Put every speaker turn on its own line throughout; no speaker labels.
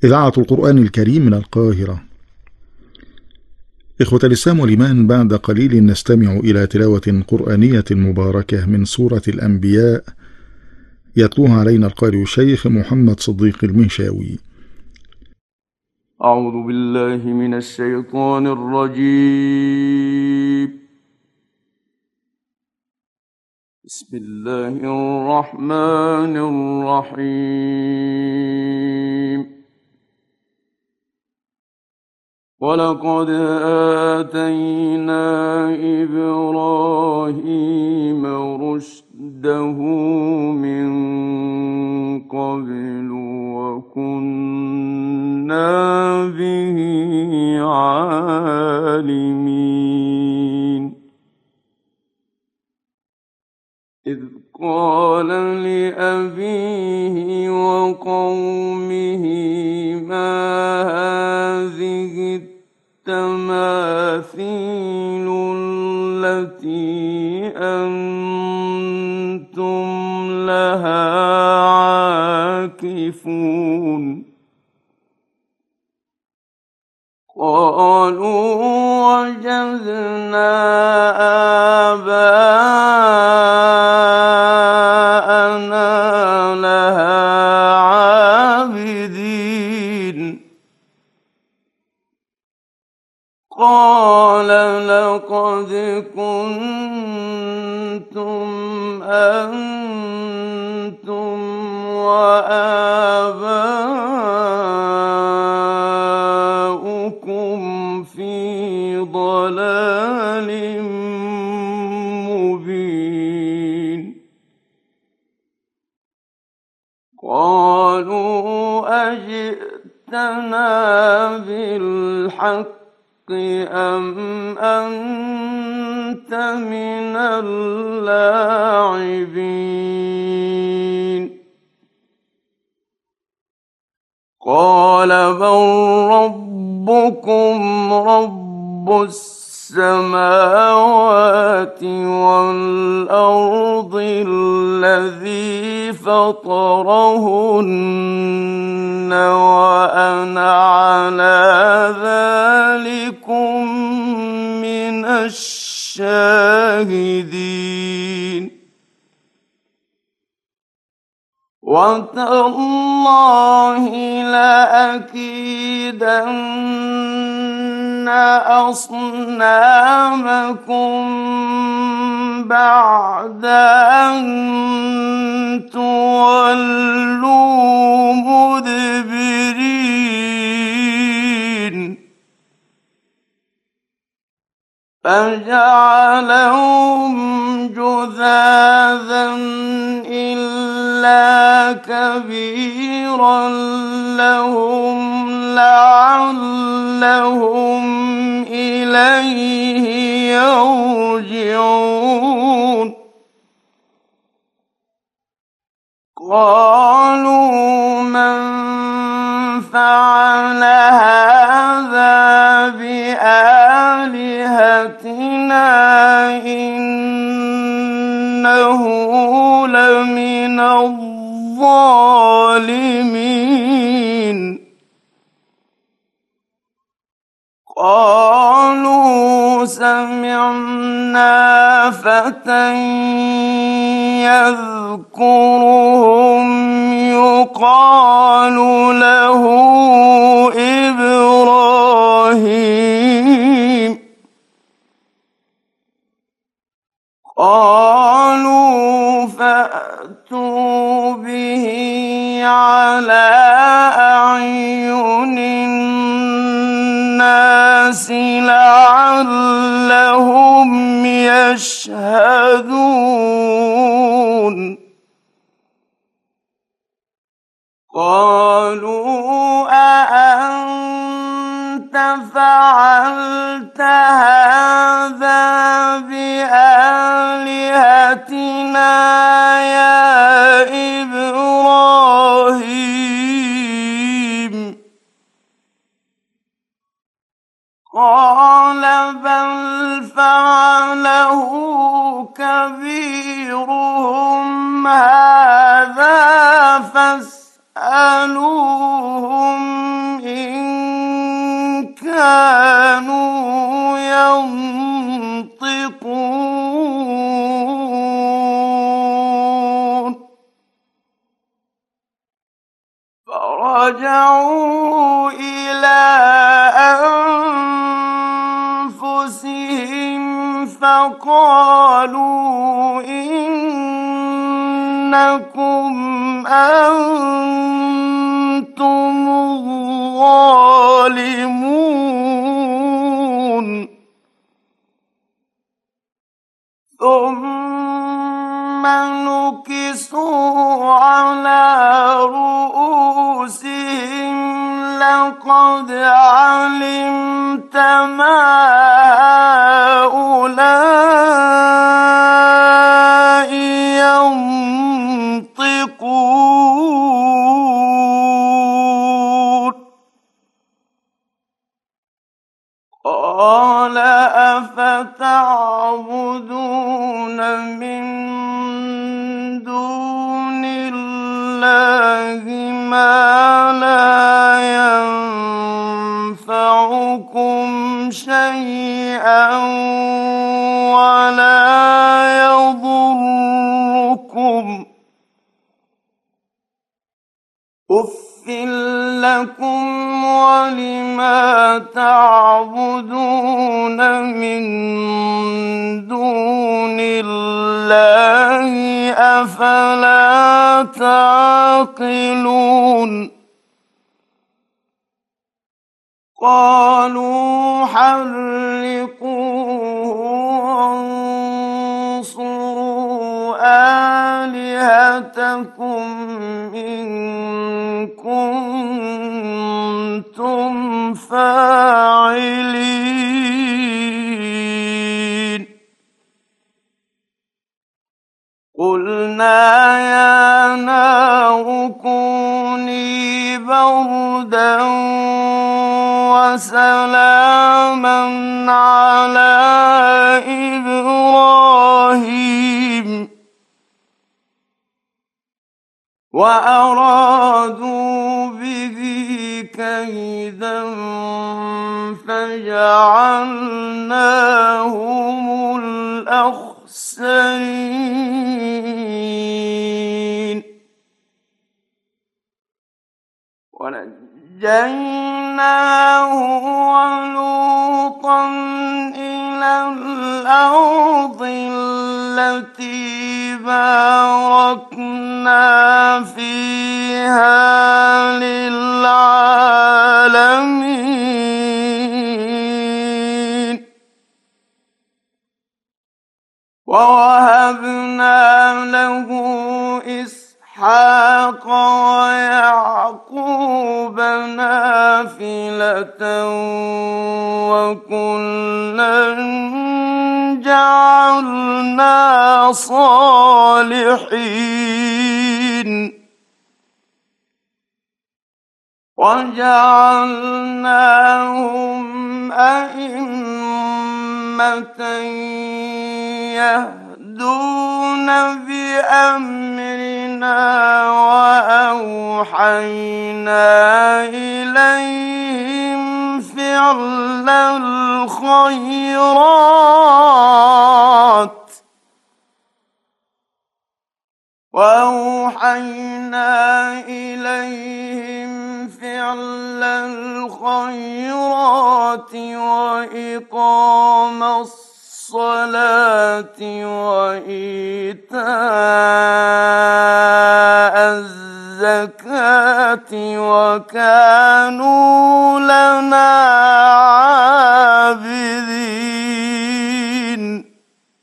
إذاعة القرآن الكريم من القاهرة. إخوة الإسلام والإيمان، بعد قليل نستمع إلى تلاوة قرآنية مباركة من سورة الأنبياء، يتلوها علينا القارئ الشيخ محمد صديق المنشاوي.
أعوذ بالله من الشيطان الرجيم. بسم الله الرحمن الرحيم. ولقد آتينا إبراهيم رشده من قبل وكنا به عالمين. إذ قال لأبيه وقومه ما هذه التماثيل التي أنتم لها عاكفون. قالوا وجدنا آباءنا لها عابدين. قال لقد كنتم أنتم وآباؤكم في ضلال مبين. قالوا أجئتنا بالحق أم أنت من اللاعبين. قال بل ربكم رب السماوات والأرض الذي فطرهن وأنا على ذلكم من الشاهدين. وتالله لأكيدن أصنامكم بعد أن تولوا مدبرين. فجعلهم جذاذا إلا كبيرا لهم لعلهم إليه يرجعون. قالوا من فعل هذا بآلهتنا إنه لمن الظالمين. قالوا سمعنا فتى يذكرهم يقال له إبراهيم. قالوا فأتوا به على أعين الناس لعلهم يشهدون. قالوا أأنت فعلت هذا بآلهتنا يا إبراهيم. قال بل فعله كبيرهم هذا فاسألوهم كانوا ينطقون فرجعوا إلى أنفسهم فقالوا إنكم أنتم الظالمون ثم نكسوا على رؤوسهم لقد علمت ما هؤلاء ينطقون قال أفتعبدون من دون الله ما لا ينفعكم شيئا ولا يضركم أُفٍّ لكم ولما تعبدون من دون الله أفلا تعقلون قالوا حرقوه وانصروا آلهتكم إن كنتم فاعلين قلنا يا نار كوني بردا وسلاما على إبراهيم وأرادوا به كيدا فجعلناهم الأخسرين ونجيناه ولوطا إلى الأرض التي باركنا فيها للعالمين ووهبنا له إسحاق ويعقوب نافلة وكلا جعلنا صالحين وجعلناهم أئمة يهدون بأمرنا وأوحينا إليهم فعل الخيرات وإقام الصلاة وإيتاء الزكاة وكانوا لنا عابدين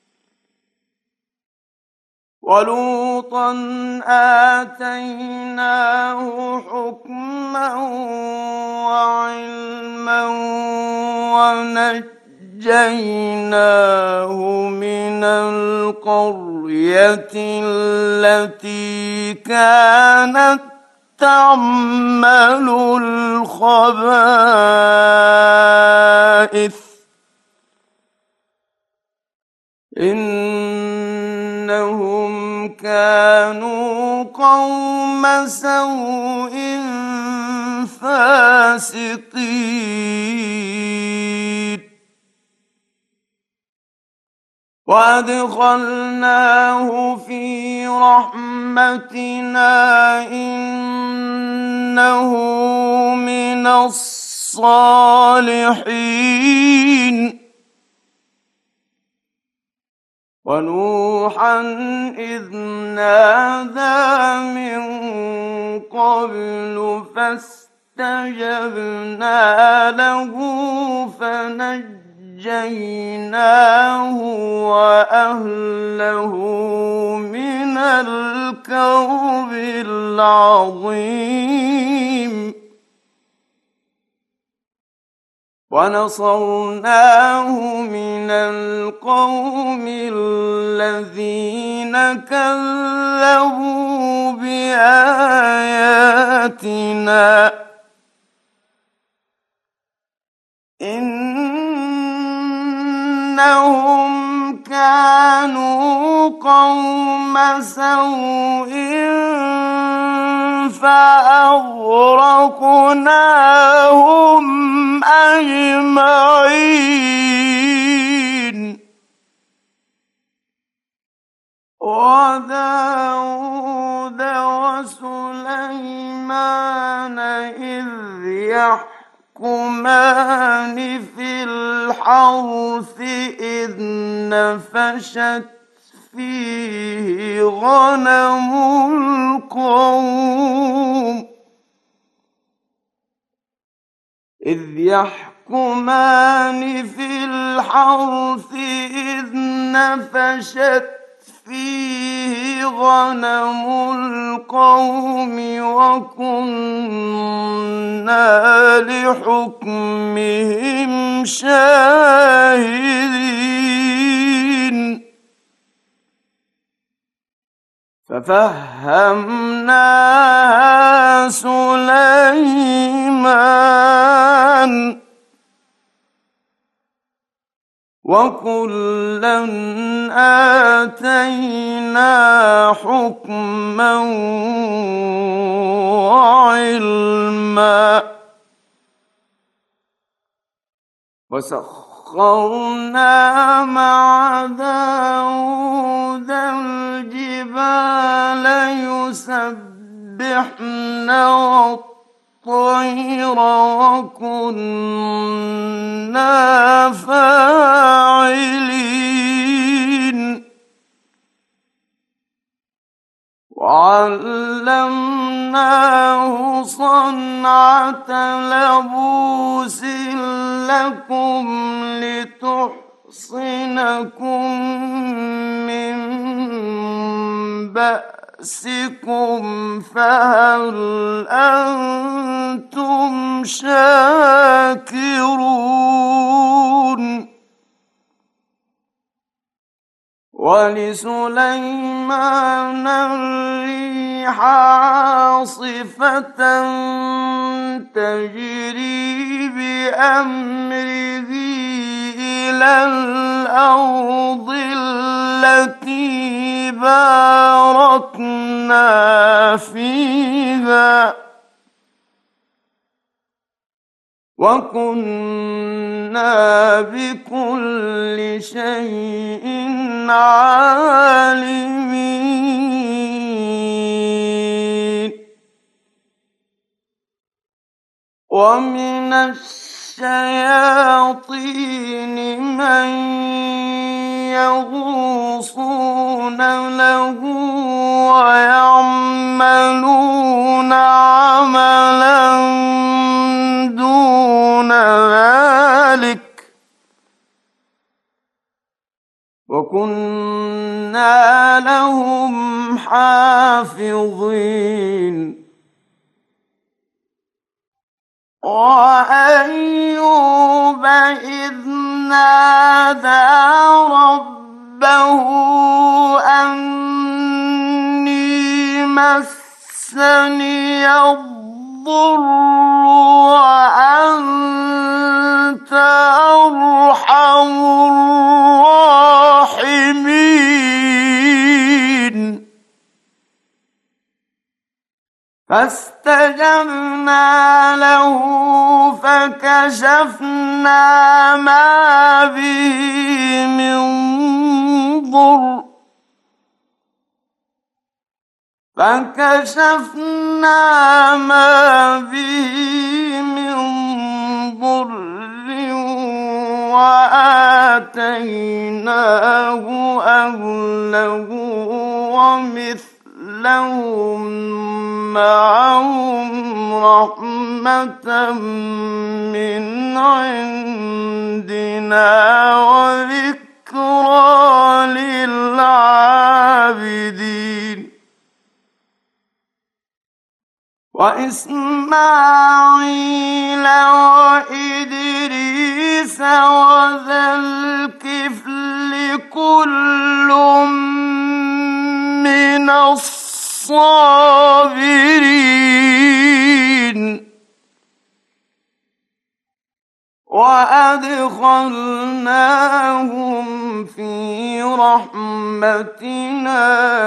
ولوطا آتيناه حكما وعلما ونجيناه من القرية التي كانت تعمل الخبائث إنهم كانوا قوم سوء فاسقين.
فاسقين.
「فَاسِقِينَ. 」 فَاسِقِينَ. 」 فَاسِقِينَ. 」 فَاسِقِينَ. 」 فَاسِقِينَ. 」 فَاسِقِينَ. 」 فَاسِقِينَ. وأدخلناه في رحمتنا إنه من الصالحين. ونوحا إذ نادى من قبل فاستجبنا له فنجيناه وأهله من الكرب العظيم. ونصرناه من القوم الذين كذبوا بآياتنا إنهم كانوا قوم سوء فأغرقناهم أجمعين. وداود وسليمان إذ يحكمان في الحرث إذ نفشت فيه غنم القوم إذ نفشت فيه غنم القوم وكنا لحكمهم شاهدين. ففهمناها سليمان وكلا آتينا حكما وعلما. وسخرنا مع داود الجبال يسبحن والطير وكنا فاعلين. وعلمناه صنعة لبوس لكم لتحصنكم من بأسكم فهل أنتم شاكرون. ولسليمان الريح عاصفة تجري بأمره إلى الأرض التي باركنا فيها وكنا بكل شيء عالمين. ومن الشياطين من يغوصون له ويعملون عملا دون ذلك وكنا لهم حافظين. وأيوب إذ نادى ربه أني مسني الضر وأنت أرحم الراحمين. فاستجبنا له فكشفنا ما به من ضر وآتيناه أهله ومثلهم معهم رحمة من عندنا وذكرى للعابدين وإسماعيل وإدريس وذا الكفل كل من الصابرين وأدخلناهم في رحمتنا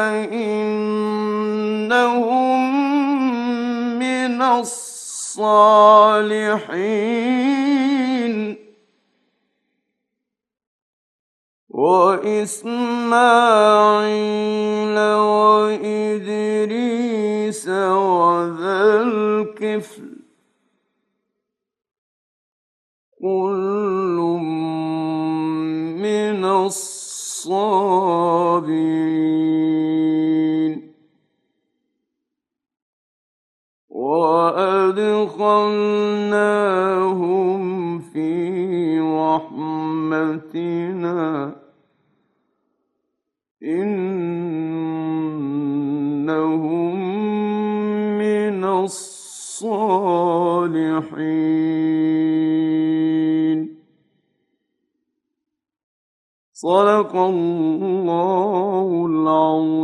إنهم من الصالحين وإسماعيل وإدريس وذا الكفل كل من الصابرين وأدخلناهم في رحمتنا إنهم من الصالحين صدق الله العظيم.